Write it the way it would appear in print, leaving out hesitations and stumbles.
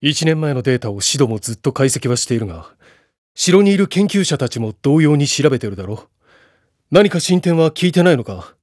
1年前のデータをシドもずっと解析はしているが、城にいる研究者たちも同様に調べてるだろう。何か進展は聞いてないのか？